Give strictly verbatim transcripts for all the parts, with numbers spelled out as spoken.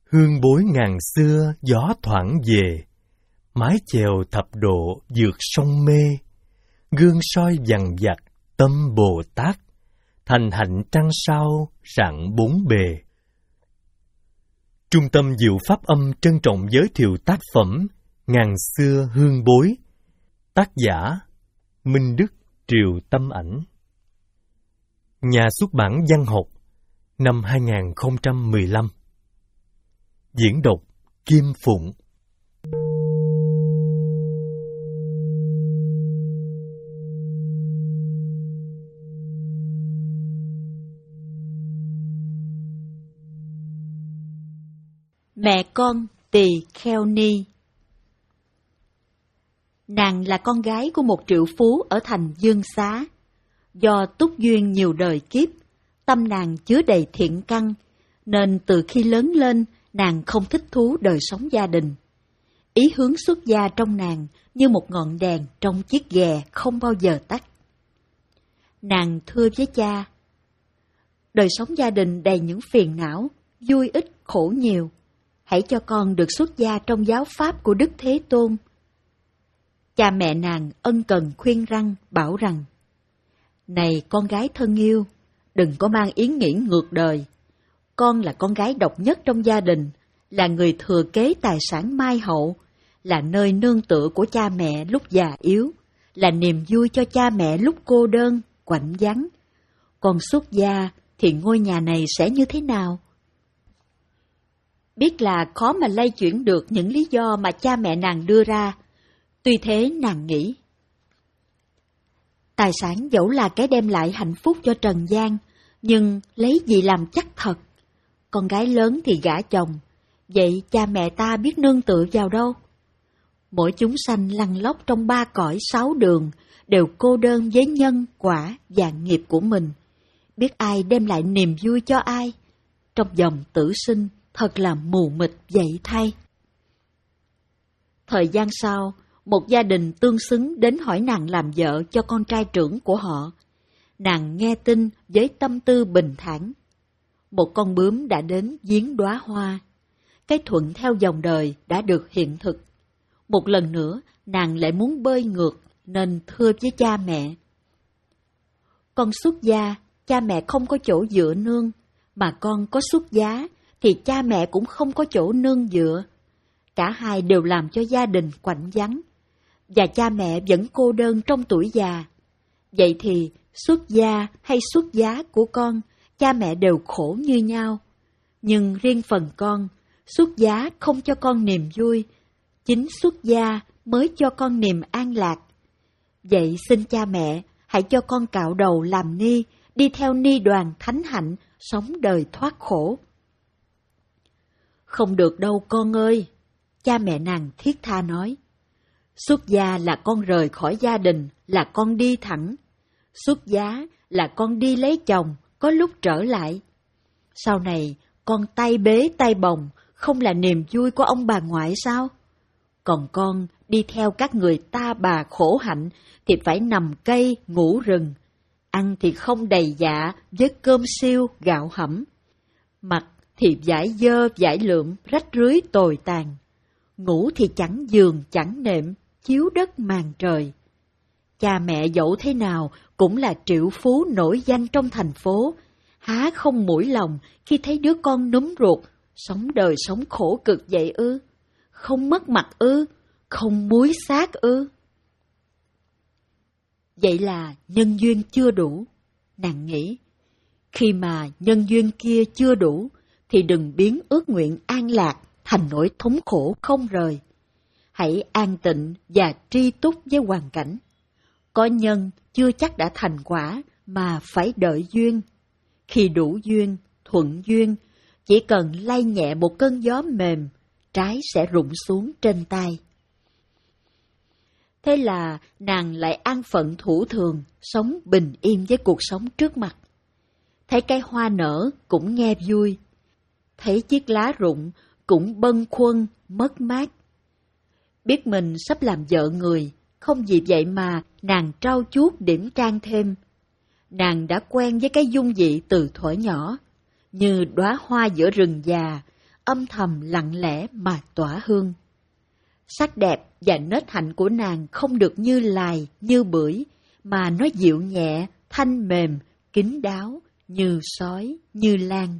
Hương bối ngàn xưa gió thoảng về, mái chèo thập độ vượt sông mê, gương soi vằng vặc tâm Bồ Tát, thành hạnh trăng sao rạng bốn bề. Trung tâm Diệu Pháp Âm trân trọng giới thiệu tác phẩm Ngàn xưa hương bối, tác giả Minh Đức, Triều Tâm Ảnh. Nhà xuất bản Văn học, năm hai nghìn không trăm mười lăm. Diễn đọc Kim Phụng. Mẹ con tỳ kheo ni. Nàng là con gái của một triệu phú ở thành Dương Xá. Do túc duyên nhiều đời kiếp, tâm nàng chứa đầy thiện căn, nên từ khi lớn lên, nàng không thích thú đời sống gia đình. Ý hướng xuất gia trong nàng như một ngọn đèn trong chiếc ghè không bao giờ tắt. Nàng thưa với cha: đời sống gia đình đầy những phiền não, vui ít khổ nhiều. Hãy cho con được xuất gia trong giáo pháp của Đức Thế Tôn. Cha mẹ nàng ân cần khuyên răn, bảo rằng: này con gái thân yêu, đừng có mang ý nghĩ ngược đời. Con là con gái độc nhất trong gia đình, là người thừa kế tài sản mai hậu, là nơi nương tựa của cha mẹ lúc già yếu, là niềm vui cho cha mẹ lúc cô đơn, quạnh vắng. Con xuất gia thì ngôi nhà này sẽ như thế nào? Biết là khó mà lay chuyển được những lý do mà cha mẹ nàng đưa ra. Tuy thế nàng nghĩ, tài sản dẫu là cái đem lại hạnh phúc cho trần gian, nhưng lấy gì làm chắc thật? Con gái lớn thì gả chồng, vậy cha mẹ ta biết nương tựa vào đâu? Mỗi chúng sanh lăn lóc trong ba cõi sáu đường, đều cô đơn với nhân, quả và nghiệp của mình. Biết ai đem lại niềm vui cho ai? Trong dòng tử sinh, thật là mù mịt vậy thay. Thời gian sau, một gia đình tương xứng đến hỏi nàng làm vợ cho con trai trưởng của họ. Nàng nghe tin với tâm tư bình thản. Một con bướm đã đến giếng đóa hoa. Cái thuận theo dòng đời đã được hiện thực. Một lần nữa, nàng lại muốn bơi ngược, nên thưa với cha mẹ: con xuất gia, cha mẹ không có chỗ dựa nương, mà con có xuất giá, thì cha mẹ cũng không có chỗ nương dựa. Cả hai đều làm cho gia đình quạnh vắng, và cha mẹ vẫn cô đơn trong tuổi già. Vậy thì xuất gia hay xuất giá của con, cha mẹ đều khổ như nhau. Nhưng riêng phần con, xuất giá không cho con niềm vui, chính xuất gia mới cho con niềm an lạc. Vậy xin cha mẹ hãy cho con cạo đầu làm ni, đi theo ni đoàn thánh hạnh, sống đời thoát khổ. Không được đâu con ơi, cha mẹ nàng thiết tha nói. Xuất gia là con rời khỏi gia đình, là con đi thẳng. Xuất giá là con đi lấy chồng, có lúc trở lại. Sau này, con tay bế tay bồng, không là niềm vui của ông bà ngoại sao? Còn con đi theo các người ta bà khổ hạnh, thì phải nằm cây, ngủ rừng. Ăn thì không đầy dạ với cơm siêu, gạo hẩm. Mặc thì vải dơ, vải lượm, rách rưới tồi tàn. Ngủ thì chẳng giường, chẳng nệm, chiếu đất màn trời. Cha mẹ dẫu thế nào cũng là triệu phú nổi danh trong thành phố. Há không mũi lòng khi thấy đứa con núm ruột, sống đời sống khổ cực vậy ư? Không mất mặt ư? Không muối xác ư? Vậy là nhân duyên chưa đủ, nàng nghĩ. Khi mà nhân duyên kia chưa đủ, thì đừng biến ước nguyện an lạc thành nỗi thống khổ không rời. Hãy an tịnh và tri túc với hoàn cảnh. Có nhân chưa chắc đã thành quả, mà phải đợi duyên. Khi đủ duyên, thuận duyên, chỉ cần lay nhẹ một cơn gió mềm, trái sẽ rụng xuống trên tay. Thế là nàng lại an phận thủ thường, sống bình yên với cuộc sống trước mặt. Thấy cây hoa nở cũng nghe vui, thấy chiếc lá rụng cũng bâng khuâng, mất mát. Biết mình sắp làm vợ người, không vì vậy mà nàng trau chuốt điểm trang thêm. Nàng đã quen với cái dung dị từ thuở nhỏ, như đóa hoa giữa rừng già, âm thầm lặng lẽ mà tỏa hương. Sắc đẹp và nết hạnh của nàng không được như lài, như bưởi, mà nó dịu nhẹ, thanh mềm, kín đáo, như sói, như lan.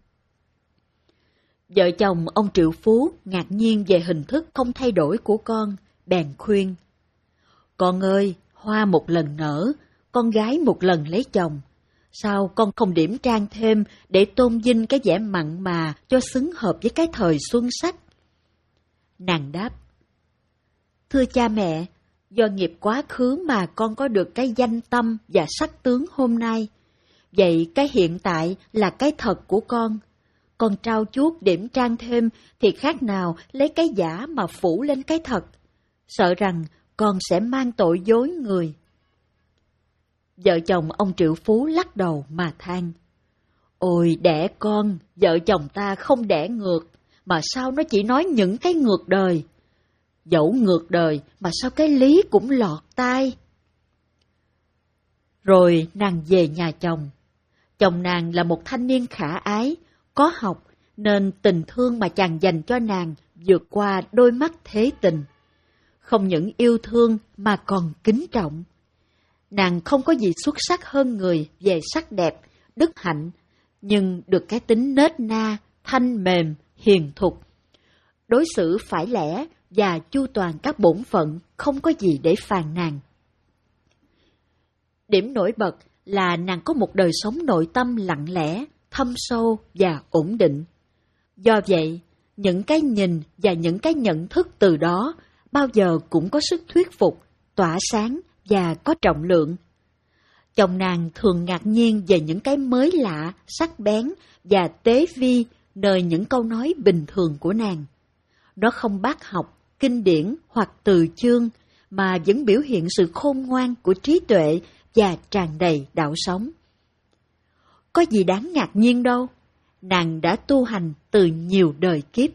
Vợ chồng ông Triệu Phú ngạc nhiên về hình thức không thay đổi của con, bèn khuyên. Con ơi, hoa một lần nở, con gái một lần lấy chồng. Sao con không điểm trang thêm để tôn vinh cái vẻ mặn mà cho xứng hợp với cái thời xuân sắc? Nàng đáp. Thưa cha mẹ, do nghiệp quá khứ mà con có được cái danh tâm và sắc tướng hôm nay. Vậy cái hiện tại là cái thật của con. Con trao chuốt điểm trang thêm thì khác nào lấy cái giả mà phủ lên cái thật. Sợ rằng con sẽ mang tội dối người. Vợ chồng ông Triệu Phú lắc đầu mà than. Ôi đẻ con, vợ chồng ta không đẻ ngược, mà sao nó chỉ nói những cái ngược đời. Dẫu ngược đời mà sao cái lý cũng lọt tai. Rồi nàng về nhà chồng. Chồng nàng là một thanh niên khả ái, có học, nên tình thương mà chàng dành cho nàng vượt qua đôi mắt thế tình. Không những yêu thương mà còn kính trọng. Nàng không có gì xuất sắc hơn người về sắc đẹp, đức hạnh, nhưng được cái tính nết na, thanh mềm, hiền thục. Đối xử phải lẽ và chu toàn các bổn phận, không có gì để phàn nàn. Điểm nổi bật là nàng có một đời sống nội tâm lặng lẽ, thâm sâu và ổn định. Do vậy, những cái nhìn và những cái nhận thức từ đó bao giờ cũng có sức thuyết phục, tỏa sáng và có trọng lượng. Chồng nàng thường ngạc nhiên về những cái mới lạ, sắc bén và tế vi nơi những câu nói bình thường của nàng. Nó không bác học, kinh điển hoặc từ chương, mà vẫn biểu hiện sự khôn ngoan của trí tuệ và tràn đầy đạo sống. Có gì đáng ngạc nhiên đâu, nàng đã tu hành từ nhiều đời kiếp.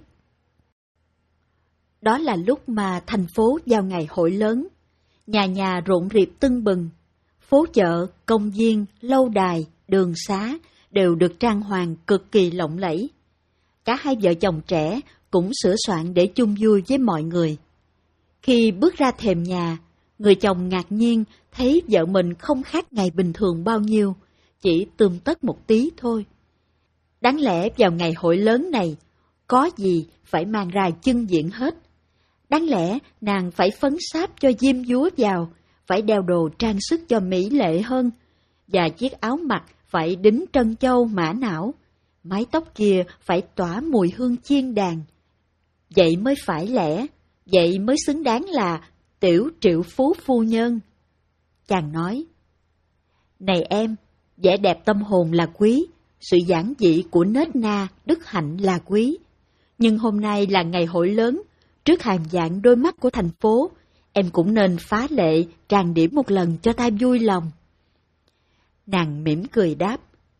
Đó là lúc mà thành phố vào ngày hội lớn, nhà nhà rộn rịp tưng bừng, phố chợ, công viên, lâu đài, đường xá đều được trang hoàng cực kỳ lộng lẫy. Cả hai vợ chồng trẻ cũng sửa soạn để chung vui với mọi người. Khi bước ra thềm nhà, người chồng ngạc nhiên thấy vợ mình không khác ngày bình thường bao nhiêu, chỉ tươm tất một tí thôi. Đáng lẽ vào ngày hội lớn này, có gì phải mang ra chưng diện hết. Đáng lẽ nàng phải phấn sáp cho diêm dúa vào, phải đeo đồ trang sức cho mỹ lệ hơn, và chiếc áo mặc phải đính trân châu mã não, mái tóc kia phải tỏa mùi hương chiên đàn. Vậy mới phải lẽ, vậy mới xứng đáng là tiểu Triệu Phú phu nhân. Chàng nói, này em, vẻ đẹp tâm hồn là quý, sự giản dị của nết na, đức hạnh là quý. Nhưng hôm nay là ngày hội lớn, trước hàng vạn đôi mắt của thành phố, em cũng nên phá lệ, trang điểm một lần cho ta vui lòng. Nàng mỉm cười đáp,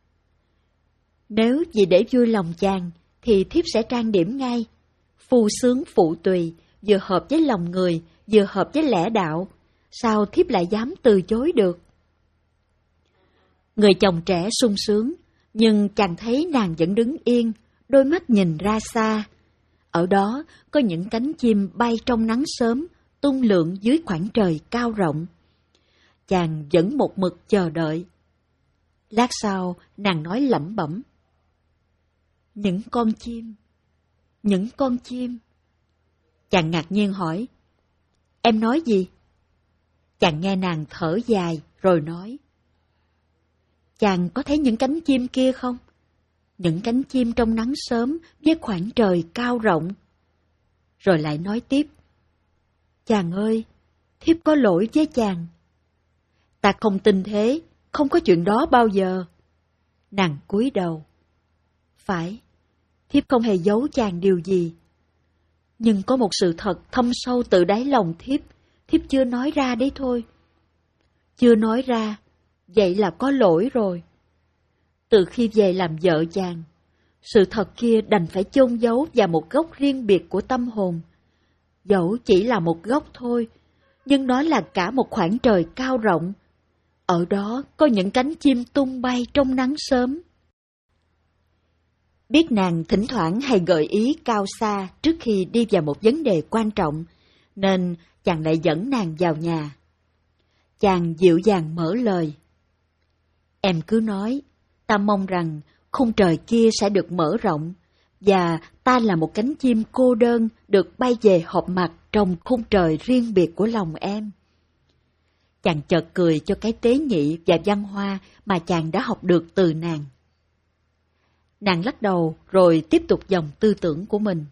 nếu vì để vui lòng chàng, thì thiếp sẽ trang điểm ngay. Phu sướng phụ tùy, vừa hợp với lòng người, vừa hợp với lẽ đạo, sao thiếp lại dám từ chối được? Người chồng trẻ sung sướng, nhưng chàng thấy nàng vẫn đứng yên, đôi mắt nhìn ra xa. Ở đó có những cánh chim bay trong nắng sớm, tung lượn dưới khoảng trời cao rộng. Chàng vẫn một mực chờ đợi. Lát sau, nàng nói lẩm bẩm, những con chim, những con chim. Chàng ngạc nhiên hỏi, em nói gì? Chàng nghe nàng thở dài rồi nói, chàng có thấy những cánh chim kia không? Những cánh chim trong nắng sớm với khoảng trời cao rộng. Rồi lại nói tiếp, chàng ơi, thiếp có lỗi với chàng. Ta không tin thế, không có chuyện đó bao giờ. Nàng cúi đầu. Phải, thiếp không hề giấu chàng điều gì. Nhưng có một sự thật thâm sâu từ đáy lòng thiếp, thiếp chưa nói ra đấy thôi. Chưa nói ra, vậy là có lỗi rồi. Từ khi về làm vợ chàng, sự thật kia đành phải chôn giấu vào một góc riêng biệt của tâm hồn. Dẫu chỉ là một góc thôi, nhưng nó là cả một khoảng trời cao rộng. Ở đó có những cánh chim tung bay trong nắng sớm. Biết nàng thỉnh thoảng hay gợi ý cao xa trước khi đi vào một vấn đề quan trọng, nên chàng lại dẫn nàng vào nhà. Chàng dịu dàng mở lời. Em cứ nói, ta mong rằng khung trời kia sẽ được mở rộng, và ta là một cánh chim cô đơn được bay về họp mặt trong khung trời riêng biệt của lòng em. Chàng chợt cười cho cái tế nhị và văn hoa mà chàng đã học được từ nàng. Nàng lắc đầu rồi tiếp tục dòng tư tưởng của mình.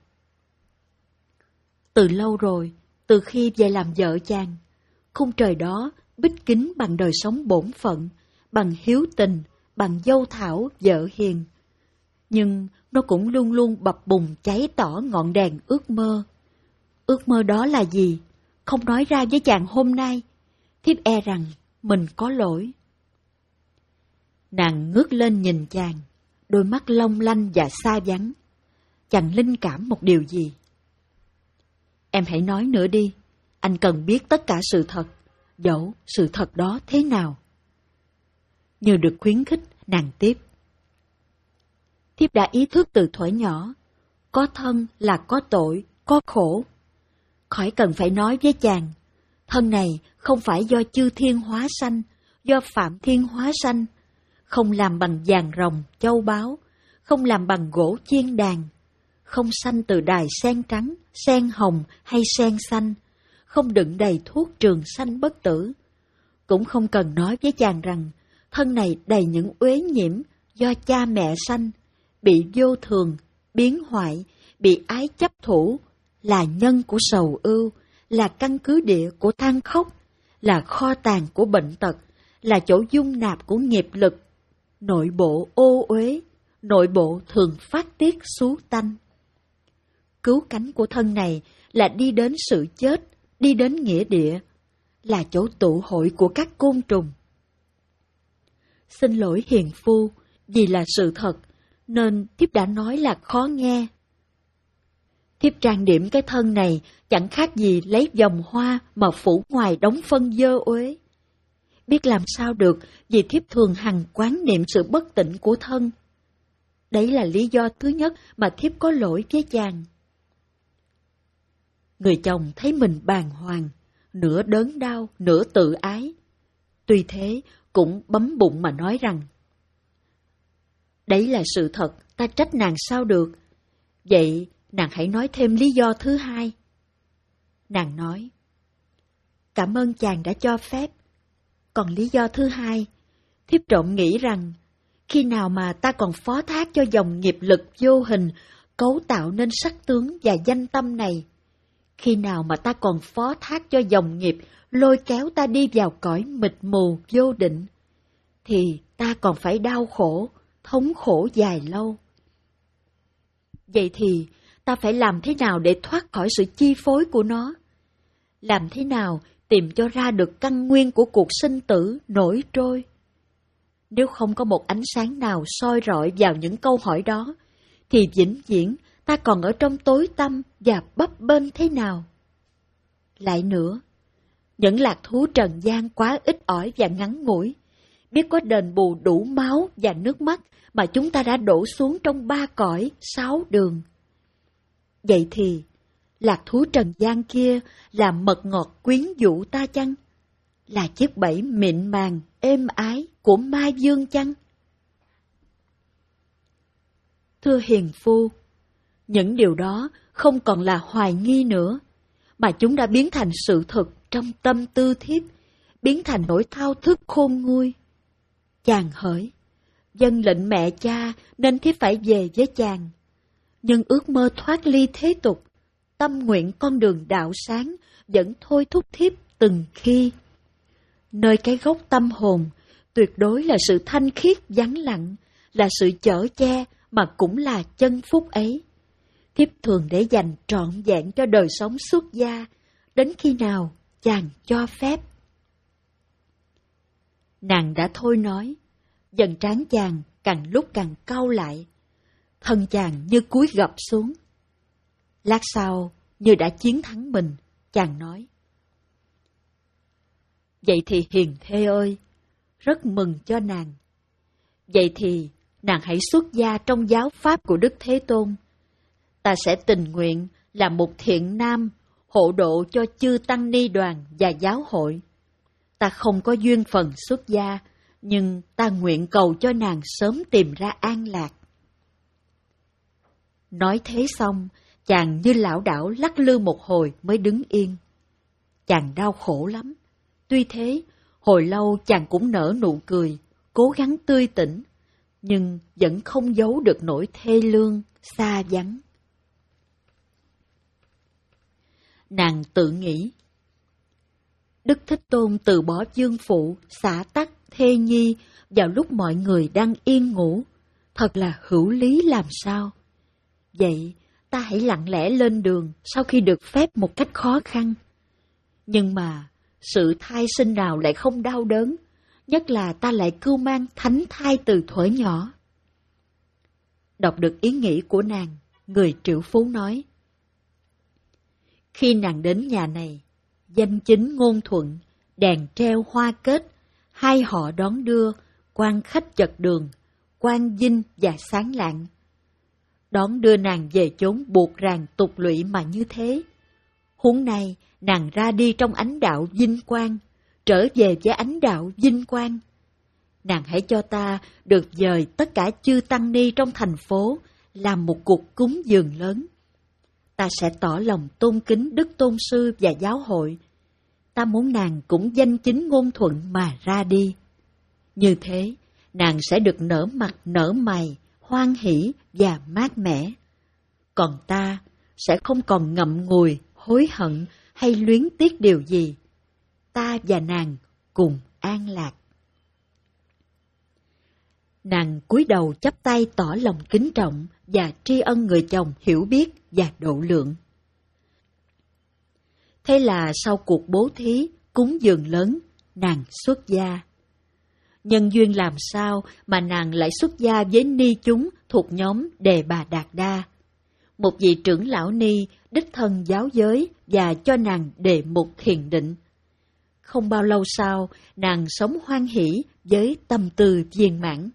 Từ lâu rồi, từ khi về làm vợ chàng, khung trời đó bích kính bằng đời sống bổn phận, bằng hiếu tình, bằng dâu thảo vợ hiền. Nhưng nó cũng luôn luôn bập bùng cháy tỏ ngọn đèn ước mơ. Ước mơ đó là gì? Không nói ra với chàng hôm nay, thiếp e rằng mình có lỗi. Nàng ngước lên nhìn chàng, đôi mắt long lanh và xa vắng. Chàng linh cảm một điều gì? Em hãy nói nữa đi, anh cần biết tất cả sự thật, dẫu sự thật đó thế nào. Như được khuyến khích, nàng tiếp. Thiếp đã ý thức từ thuở nhỏ, có thân là có tội, có khổ. Khỏi cần phải nói với chàng, thân này không phải do chư thiên hóa sanh, do phạm thiên hóa sanh, không làm bằng vàng rồng, châu báu, không làm bằng gỗ chiên đàn, không sanh từ đài sen trắng, sen hồng hay sen xanh, không đựng đầy thuốc trường sanh bất tử. Cũng không cần nói với chàng rằng, thân này đầy những uế nhiễm do cha mẹ sanh, bị vô thường, biến hoại, bị ái chấp thủ, là nhân của sầu ưu, là căn cứ địa của than khóc, là kho tàng của bệnh tật, là chỗ dung nạp của nghiệp lực. Nội bộ ô uế, nội bộ thường phát tiết xú tanh. Cứu cánh của thân này là đi đến sự chết, đi đến nghĩa địa, là chỗ tụ hội của các côn trùng. Xin lỗi hiền phu, vì là sự thật, nên thiếp đã nói là khó nghe. Thiếp trang điểm cái thân này chẳng khác gì lấy vòng hoa mà phủ ngoài đống phân dơ uế. Biết làm sao được vì thiếp thường hằng quán niệm sự bất tịnh của thân. Đấy là lý do thứ nhất mà thiếp có lỗi với chàng. Người chồng thấy mình bàng hoàng, nửa đớn đau, nửa tự ái. Tuy thế, cũng bấm bụng mà nói rằng, đấy là sự thật, ta trách nàng sao được. Vậy, nàng hãy nói thêm lý do thứ hai. Nàng nói, cảm ơn chàng đã cho phép. Còn lý do thứ hai, thiếp trộm nghĩ rằng, khi nào mà ta còn phó thác cho dòng nghiệp lực vô hình cấu tạo nên sắc tướng và danh tâm này, khi nào mà ta còn phó thác cho dòng nghiệp lôi kéo ta đi vào cõi mịt mù vô định, thì ta còn phải đau khổ, thống khổ dài lâu. Vậy thì ta phải làm thế nào để thoát khỏi sự chi phối của nó? Làm thế nào tìm cho ra được căn nguyên của cuộc sinh tử nổi trôi? Nếu không có một ánh sáng nào soi rọi vào những câu hỏi đó, thì vĩnh viễn ta còn ở trong tối tăm và bấp bênh thế nào? Lại nữa, những lạc thú trần gian quá ít ỏi và ngắn ngủi, biết có đền bù đủ máu và nước mắt mà chúng ta đã đổ xuống trong ba cõi, sáu đường. Vậy thì, lạc thú trần gian kia là mật ngọt quyến dụ ta chăng? Là chiếc bẫy mịn màng, êm ái của ma dương chăng? Thưa hiền phu, những điều đó không còn là hoài nghi nữa, mà chúng đã biến thành sự thật trong tâm tư thiếp, biến thành nỗi thao thức khôn nguôi. Chàng hỡi, dân lệnh mẹ cha nên thiếp phải về với chàng, nhưng ước mơ thoát ly thế tục, tâm nguyện con đường đạo sáng vẫn thôi thúc thiếp từng khi. Nơi cái gốc tâm hồn, tuyệt đối là sự thanh khiết vắng lặng, là sự chở che mà cũng là chân phúc ấy. Thiếp thường để dành trọn vẹn cho đời sống xuất gia, đến khi nào chàng cho phép. Nàng đã thôi nói, dần trán chàng càng lúc càng cau lại, thân chàng như cúi gập xuống. Lát sau, như đã chiến thắng mình, chàng nói, vậy thì hiền thê ơi, rất mừng cho nàng. Vậy thì nàng hãy xuất gia trong giáo pháp của Đức Thế Tôn. Ta sẽ tình nguyện làm một thiện nam, hộ độ cho chư tăng ni đoàn và giáo hội. Ta không có duyên phần xuất gia, nhưng ta nguyện cầu cho nàng sớm tìm ra an lạc. Nói thế xong, chàng như lảo đảo lắc lư một hồi mới đứng yên. Chàng đau khổ lắm. Tuy thế, hồi lâu chàng cũng nở nụ cười, cố gắng tươi tỉnh, nhưng vẫn không giấu được nỗi thê lương, xa vắng. Nàng tự nghĩ, Đức Thích Tôn từ bỏ dương phụ, xã tắc, thê nhi vào lúc mọi người đang yên ngủ, thật là hữu lý làm sao. Vậy, ta hãy lặng lẽ lên đường sau khi được phép một cách khó khăn. Nhưng mà, sự thai sinh nào lại không đau đớn, nhất là ta lại cưu mang thánh thai từ thuở nhỏ. Đọc được ý nghĩ của nàng, người triệu phú nói, khi nàng đến nhà này, danh chính ngôn thuận, đèn treo hoa kết, hai họ đón đưa, quan khách chật đường, quan vinh và sáng lạng. Đón đưa nàng về chốn buộc ràng tục lụy mà như thế. Huống nay, nàng ra đi trong ánh đạo vinh quang, trở về với ánh đạo vinh quang. Nàng hãy cho ta được dời tất cả chư tăng ni trong thành phố làm một cuộc cúng dường lớn. Ta sẽ tỏ lòng tôn kính Đức Tôn Sư và giáo hội. Ta muốn nàng cũng danh chính ngôn thuận mà ra đi. Như thế, nàng sẽ được nở mặt nở mày, hoan hỷ và mát mẻ. Còn ta sẽ không còn ngậm ngùi, hối hận hay luyến tiếc điều gì. Ta và nàng cùng an lạc. Nàng cúi đầu chắp tay tỏ lòng kính trọng và tri ân người chồng hiểu biết và độ lượng. Thế là sau cuộc bố thí, cúng dường lớn, nàng xuất gia. Nhân duyên làm sao mà nàng lại xuất gia với ni chúng thuộc nhóm Đề Bà Đạt Đa. Một vị trưởng lão ni đích thân giáo giới và cho nàng đề mục thiền định. Không bao lâu sau, nàng sống hoan hỷ với tâm tư viên mãn.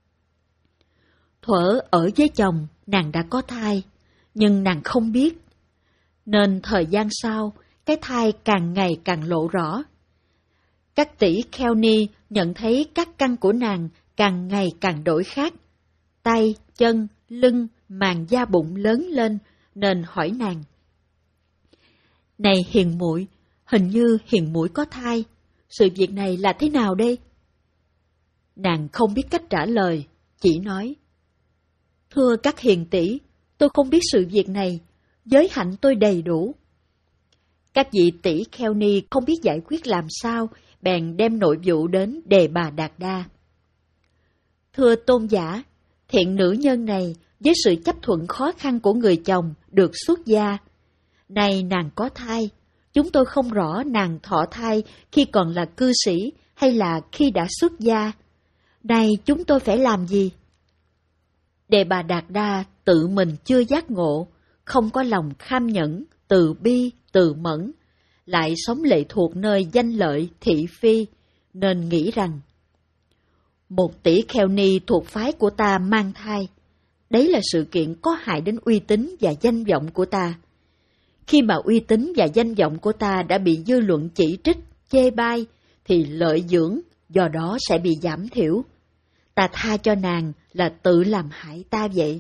Thuở ở với chồng, nàng đã có thai, nhưng nàng không biết. Nên thời gian sau, cái thai càng ngày càng lộ rõ. Các tỷ kheo ni nhận thấy các căn của nàng càng ngày càng đổi khác. Tay, chân, lưng, màng da bụng lớn lên, nên hỏi nàng. Này hiền muội, hình như hiền muội có thai, sự việc này là thế nào đây? Nàng không biết cách trả lời, chỉ nói. Thưa các hiền tỷ, tôi không biết sự việc này, giới hạnh tôi đầy đủ. Các vị tỷ kheo ni không biết giải quyết làm sao, bèn đem nội vụ đến Đề Bà Đạt Đa. Thưa tôn giả, thiện nữ nhân này với sự chấp thuận khó khăn của người chồng được xuất gia. Nay nàng có thai, chúng tôi không rõ nàng thọ thai khi còn là cư sĩ hay là khi đã xuất gia. Nay chúng tôi phải làm gì? Đề Bà Đạt Đa tự mình chưa giác ngộ, không có lòng kham nhẫn, từ bi, từ mẫn, lại sống lệ thuộc nơi danh lợi, thị phi, nên nghĩ rằng một tỷ kheo ni thuộc phái của ta mang thai, đấy là sự kiện có hại đến uy tín và danh vọng của ta. Khi mà uy tín và danh vọng của ta đã bị dư luận chỉ trích, chê bai, thì lợi dưỡng do đó sẽ bị giảm thiểu. Ta tha cho nàng là tự làm hại ta vậy.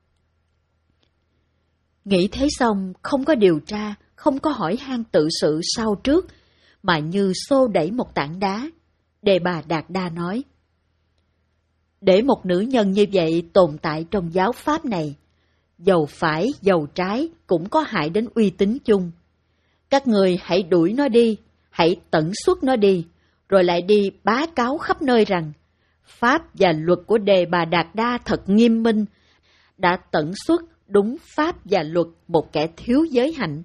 Nghĩ thế xong, không có điều tra, không có hỏi han tự sự sau trước, mà như xô đẩy một tảng đá. Đề Bà Đạt Đa nói, để một nữ nhân như vậy tồn tại trong giáo pháp này, dầu phải, dầu trái cũng có hại đến uy tín chung. Các người hãy đuổi nó đi, hãy tẩn xuất nó đi, rồi lại đi bá cáo khắp nơi rằng pháp và luật của Đề Bà Đạt Đa thật nghiêm minh, đã tẩn xuất đúng pháp và luật một kẻ thiếu giới hạnh.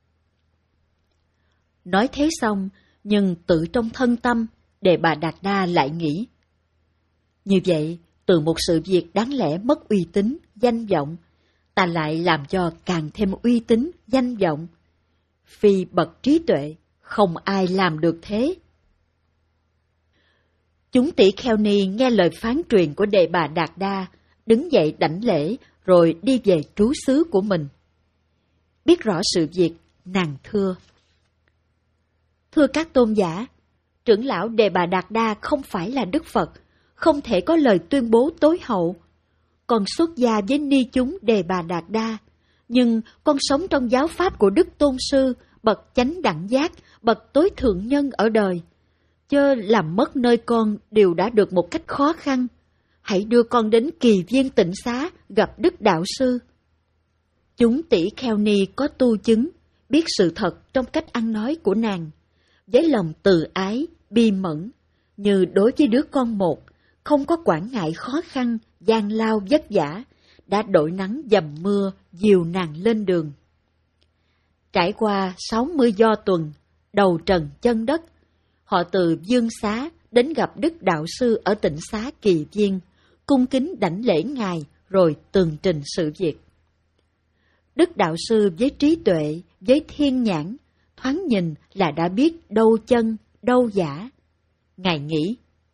Nói thế xong, nhưng tự trong thân tâm, Đề Bà Đạt Đa lại nghĩ. Như vậy, từ một sự việc đáng lẽ mất uy tín, danh vọng, ta lại làm cho càng thêm uy tín, danh vọng. Phi bậc trí tuệ, không ai làm được thế. Chúng tỷ kheo ni nghe lời phán truyền của Đề Bà Đạt Đa, đứng dậy đảnh lễ rồi đi về trú xứ của mình. Biết rõ sự việc, nàng thưa: Thưa các tôn giả, trưởng lão Đề Bà Đạt Đa không phải là Đức Phật, không thể có lời tuyên bố tối hậu. Con xuất gia với ni chúng Đề Bà Đạt Đa, nhưng con sống trong giáo pháp của Đức Tôn Sư, bậc chánh đẳng giác, bậc tối thượng nhân ở đời. Chớ làm mất nơi con đều đã được một cách khó khăn. Hãy đưa con đến Kỳ Viên Tịnh Xá gặp Đức Đạo Sư. Chúng tỷ kheo ni có tu chứng, biết sự thật trong cách ăn nói của nàng, với lòng từ ái, bi mẫn, như đối với đứa con một, không có quản ngại khó khăn, gian lao vất vả, đã đội nắng dầm mưa, dìu nàng lên đường. Trải qua sáu mươi do tuần, đầu trần chân đất, họ từ Dương Xá đến gặp Đức Đạo Sư ở Tịnh Xá Kỳ Viên, cung kính đảnh lễ ngài rồi tường trình sự việc. Đức Đạo Sư với trí tuệ, với thiên nhãn, thoáng nhìn là đã biết đâu chân, đâu giả. Ngài nghĩ,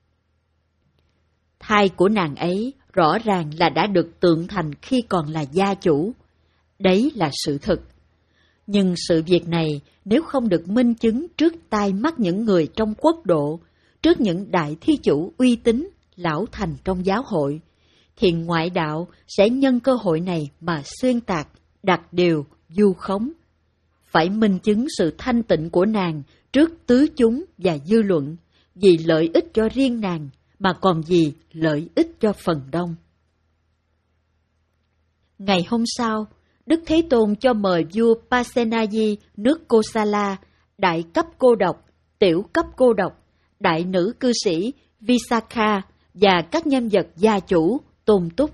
thai của nàng ấy rõ ràng là đã được tượng thành khi còn là gia chủ. Đấy là sự thực. Nhưng sự việc này nếu không được minh chứng trước tai mắt những người trong quốc độ, trước những đại thí chủ uy tín, lão thành trong giáo hội, thì ngoại đạo sẽ nhân cơ hội này mà xuyên tạc, đặt điều, vu khống. Phải minh chứng sự thanh tịnh của nàng trước tứ chúng và dư luận, vì lợi ích cho riêng nàng, mà còn vì lợi ích cho phần đông. Ngày hôm sau, Đức Thế Tôn cho mời vua Pasenadi nước Kosala, đại cấp cô độc, tiểu cấp cô độc, đại nữ cư sĩ Visakha và các nhân vật gia chủ, tôn túc.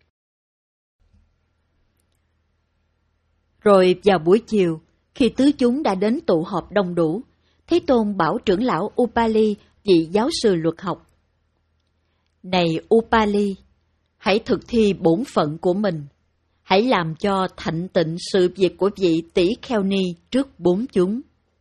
Rồi vào buổi chiều, khi tứ chúng đã đến tụ họp đông đủ, Thế Tôn bảo trưởng lão Upali, vị giáo sư luật học: Này Upali, hãy thực thi bổn phận của mình. Hãy làm cho thạnh tịnh sự việc của vị tỷ kheo ni trước bốn chúng.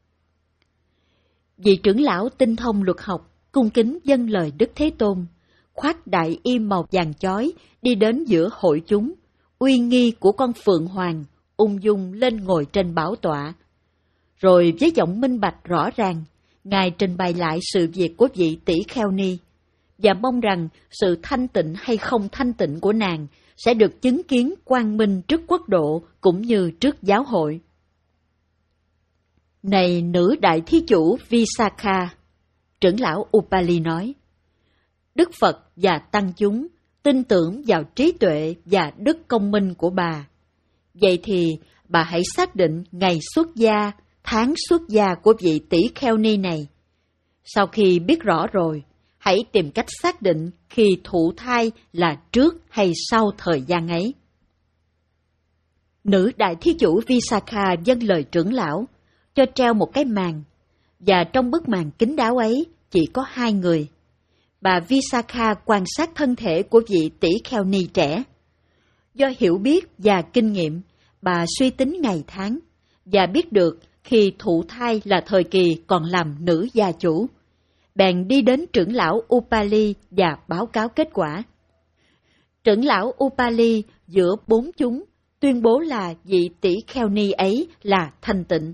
Vị trưởng lão tinh thông luật học, cung kính dâng lời Đức Thế Tôn, khoác đại y màu vàng chói đi đến giữa hội chúng, uy nghi của con phượng hoàng, ung dung lên ngồi trên bảo tọa. Rồi với giọng minh bạch rõ ràng, Ngài trình bày lại sự việc của vị tỷ kheo ni, và mong rằng sự thanh tịnh hay không thanh tịnh của nàng sẽ được chứng kiến quang minh trước quốc độ cũng như trước giáo hội. Này nữ đại thí chủ Visakha, trưởng lão Upali nói, Đức Phật và tăng chúng tin tưởng vào trí tuệ và đức công minh của bà. Vậy thì bà hãy xác định ngày xuất gia, tháng xuất gia của vị tỷ kheo ni này. Sau khi biết rõ rồi, hãy tìm cách xác định khi thụ thai là trước hay sau thời gian ấy. Nữ đại thí chủ Visakha dâng lời trưởng lão, cho treo một cái màn, và trong bức màn kín đáo ấy chỉ có hai người. Bà Visakha quan sát thân thể của vị tỷ kheo ni trẻ. Do hiểu biết và kinh nghiệm, bà suy tính ngày tháng, và biết được khi thụ thai là thời kỳ còn làm nữ gia chủ. Bèn đi đến trưởng lão Upali và báo cáo kết quả. Trưởng lão Upali giữa bốn chúng tuyên bố là vị tỷ kheo ni ấy là thanh tịnh.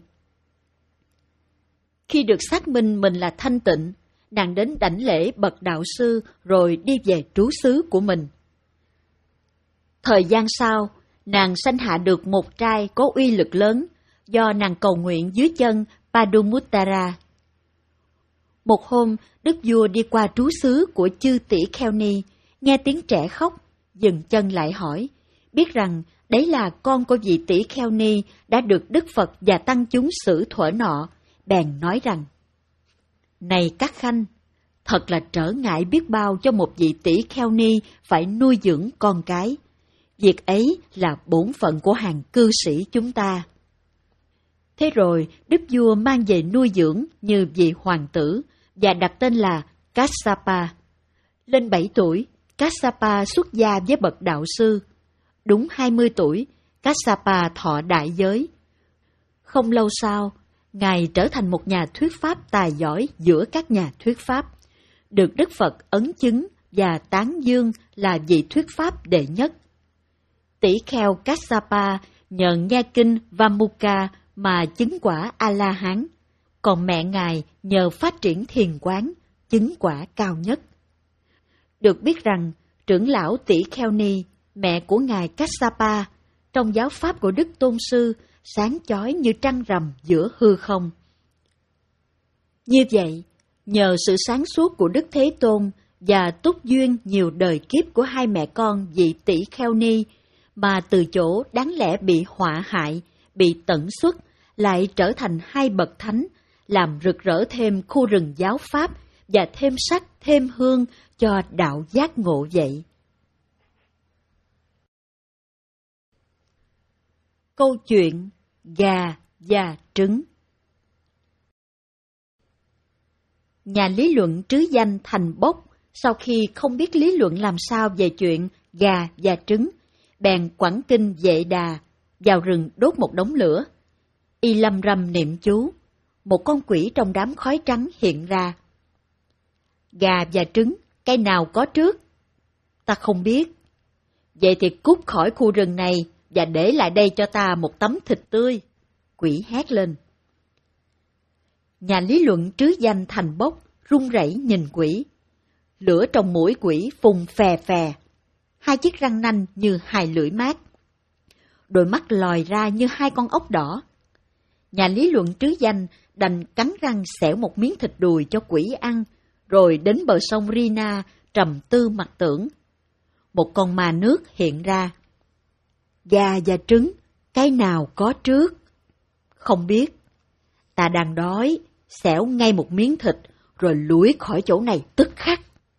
Khi được xác minh mình là thanh tịnh, nàng đến đảnh lễ bậc đạo sư rồi đi về trú xứ của mình. Thời gian sau, nàng sanh hạ được một trai có uy lực lớn do nàng cầu nguyện dưới chân Padumuttara. Một hôm, đức vua đi qua trú xứ của chư tỷ kheo ni, nghe tiếng trẻ khóc, dừng chân lại hỏi, biết rằng đấy là con của vị tỷ kheo ni đã được Đức Phật và tăng chúng xử thuở nọ, bèn nói rằng, này các khanh, thật là trở ngại biết bao cho một vị tỷ kheo ni phải nuôi dưỡng con cái. Việc ấy là bổn phận của hàng cư sĩ chúng ta. Thế rồi, đức vua mang về nuôi dưỡng như vị hoàng tử và đặt tên là Kassapa. Lên bảy tuổi, Kassapa xuất gia với bậc đạo sư. Đúng hai mươi tuổi, Kassapa thọ đại giới. Không lâu sau, Ngài trở thành một nhà thuyết pháp tài giỏi giữa các nhà thuyết pháp. được Đức Phật ấn chứng và tán dương là vị thuyết pháp đệ nhất. Tỷ kheo Kassapa nhờ nghe kinh Vammuka mà chứng quả A-la-hán, còn mẹ Ngài nhờ phát triển thiền quán, chứng quả cao nhất. Được biết rằng, trưởng lão Tỷ Kheo Ni, mẹ của Ngài Kassapa, trong giáo pháp của Đức Tôn Sư, sáng chói như trăng rằm giữa hư không. Như vậy, nhờ sự sáng suốt của Đức Thế Tôn và túc duyên nhiều đời kiếp của hai mẹ con vị Tỷ Kheo Ni, mà từ chỗ đáng lẽ bị họa hại, bị tận xuất, lại trở thành hai bậc thánh, làm rực rỡ thêm khu rừng giáo pháp và thêm sắc, thêm hương cho đạo giác ngộ vậy. Câu chuyện gà và trứng. Nhà lý luận trứ danh Thành Bốc, sau khi không biết lý luận làm sao về chuyện gà và trứng, bèn quẳng kinh Vệ Đà, vào rừng đốt một đống lửa. Y lâm râm niệm chú, một con quỷ trong đám khói trắng hiện ra. Gà và trứng, cái nào có trước? Ta không biết. Vậy thì cút khỏi khu rừng này và để lại đây cho ta một tấm thịt tươi. Quỷ hét lên. Nhà lý luận trứ danh Thành Bốc run rẩy nhìn quỷ. Lửa trong mũi quỷ phun phè phè, hai chiếc răng nanh như hai lưỡi mát, đôi mắt lòi ra như hai con ốc đỏ. Nhà lý luận trứ danh đành cắn răng xẻo một miếng thịt đùi cho quỷ ăn, rồi đến bờ sông Rina trầm tư mặc tưởng. Một con ma nước hiện ra. Gà và trứng, cái nào có trước? Không biết. Ta đang đói, xẻo ngay một miếng thịt, rồi lủi khỏi chỗ này tức khắc.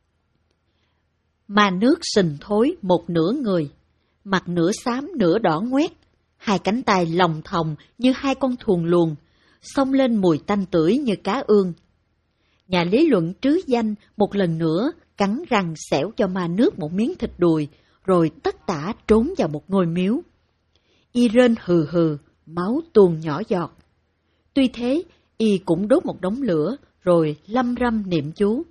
Ma nước sình thối một nửa người, mặt nửa xám nửa đỏ ngoét, hai cánh tay lồng thòng như hai con thuồng luồng, xông lên mùi tanh tưởi như cá ương. Nhà lý luận trứ danh một lần nữa cắn răng xẻo cho ma nước một miếng thịt đùi, rồi tất tả trốn vào một ngôi miếu. Y rên hừ hừ, máu tuôn nhỏ giọt. Tuy thế, y cũng đốt một đống lửa, rồi lâm râm niệm chú.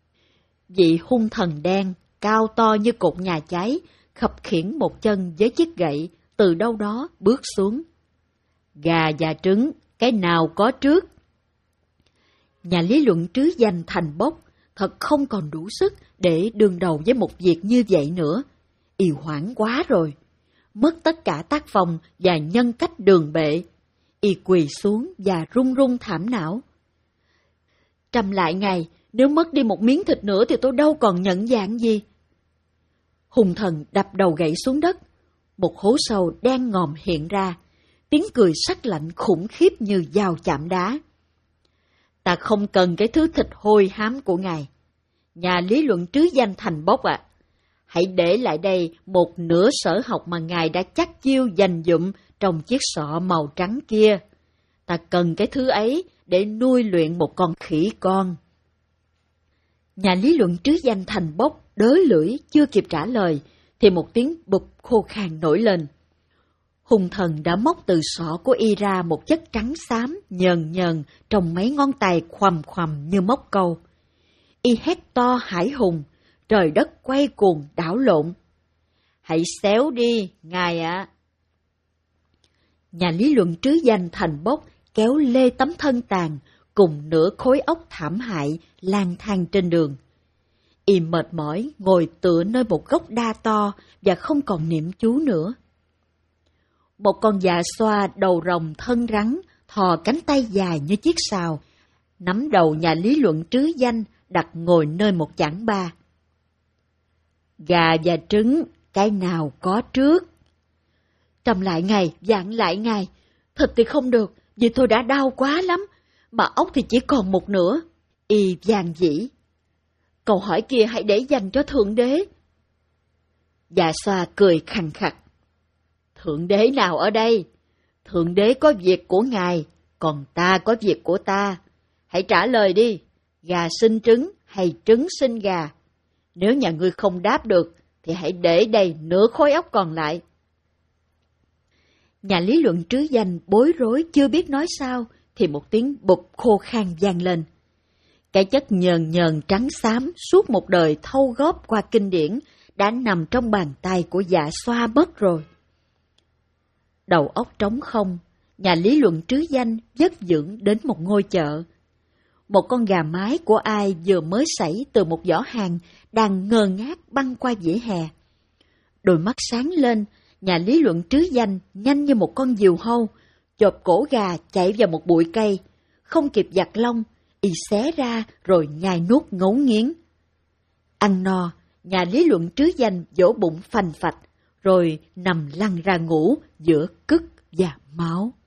Vị hung thần đen, cao to như cột nhà cháy, khập khiễng một chân với chiếc gậy, từ đâu đó bước xuống. Gà và trứng, cái nào có trước? Nhà lý luận trứ danh Thành Bốc thật không còn đủ sức để đương đầu với một việc như vậy nữa. Y hoảng quá rồi, mất tất cả tác phong và nhân cách đường bệ. Y quỳ xuống và run run thảm não. Trầm lại Ngài, nếu mất đi một miếng thịt nữa thì tôi đâu còn nhận dạng gì. Hung thần đập đầu gậy xuống đất, một hố sâu đen ngòm hiện ra, tiếng cười sắc lạnh khủng khiếp như dao chạm đá. Ta không cần cái thứ thịt hôi hám của Ngài. Nhà lý luận trứ danh Thành Bốc ạ, à, hãy để lại đây một nửa sở học mà Ngài đã chắc chiêu dành dụm trong chiếc sọ màu trắng kia. Ta cần cái thứ ấy để nuôi luyện một con khỉ con. Nhà lý luận trứ danh Thành Bốc đớ lưỡi chưa kịp trả lời, thì một tiếng bụp khô khan nổi lên. Hung thần đã móc từ sọ của y ra một chất trắng xám, nhờn nhờn, trong mấy ngón tay khoằm khoằm như móc câu. Y hét to hãi hùng, trời đất quay cuồng đảo lộn. Hãy xéo đi, Ngài ạ! À. Nhà lý luận trứ danh Thành Bốc kéo lê tấm thân tàn, cùng nửa khối óc thảm hại, lang thang trên đường. Y mệt mỏi ngồi tựa nơi một gốc đa to và không còn niệm chú nữa. Một con dạ xoa đầu rồng thân rắn, thò cánh tay dài như chiếc sào, nắm đầu nhà lý luận trứ danh đặt ngồi nơi một chảng ba. Gà và trứng, cái nào có trước? Trầm lại Ngài, dặn lại Ngài, thịt thì không được, vì tôi đã đau quá lắm, mà ốc thì chỉ còn một nửa. Y vàng dĩ. Câu hỏi kia hãy để dành cho Thượng Đế. Dạ xoa cười khằng khặc. Thượng Đế nào ở đây? Thượng Đế có việc của Ngài, còn ta có việc của ta. Hãy trả lời đi, gà sinh trứng hay trứng sinh gà? Nếu nhà ngươi không đáp được, thì hãy để đây nửa khối óc còn lại. Nhà lý luận trứ danh bối rối chưa biết nói sao, thì một tiếng bụp khô khan vang lên. Cái chất nhờn nhờn trắng xám suốt một đời thâu góp qua kinh điển đã nằm trong bàn tay của Dạ Xoa mất rồi. Đầu óc trống không, nhà lý luận trứ danh vất vưởng đến một ngôi chợ. Một con gà mái của ai vừa mới sảy từ một giỏ hàng đang ngơ ngác băng qua vỉa hè. Đôi mắt sáng lên, nhà lý luận trứ danh nhanh như một con diều hâu, chộp cổ gà chạy vào một bụi cây, không kịp giặt lông, y xé ra rồi nhai nuốt ngấu nghiến. Ăn no, nhà lý luận trứ danh vỗ bụng phành phạch, rồi nằm lăn ra ngủ giữa cứt và máu.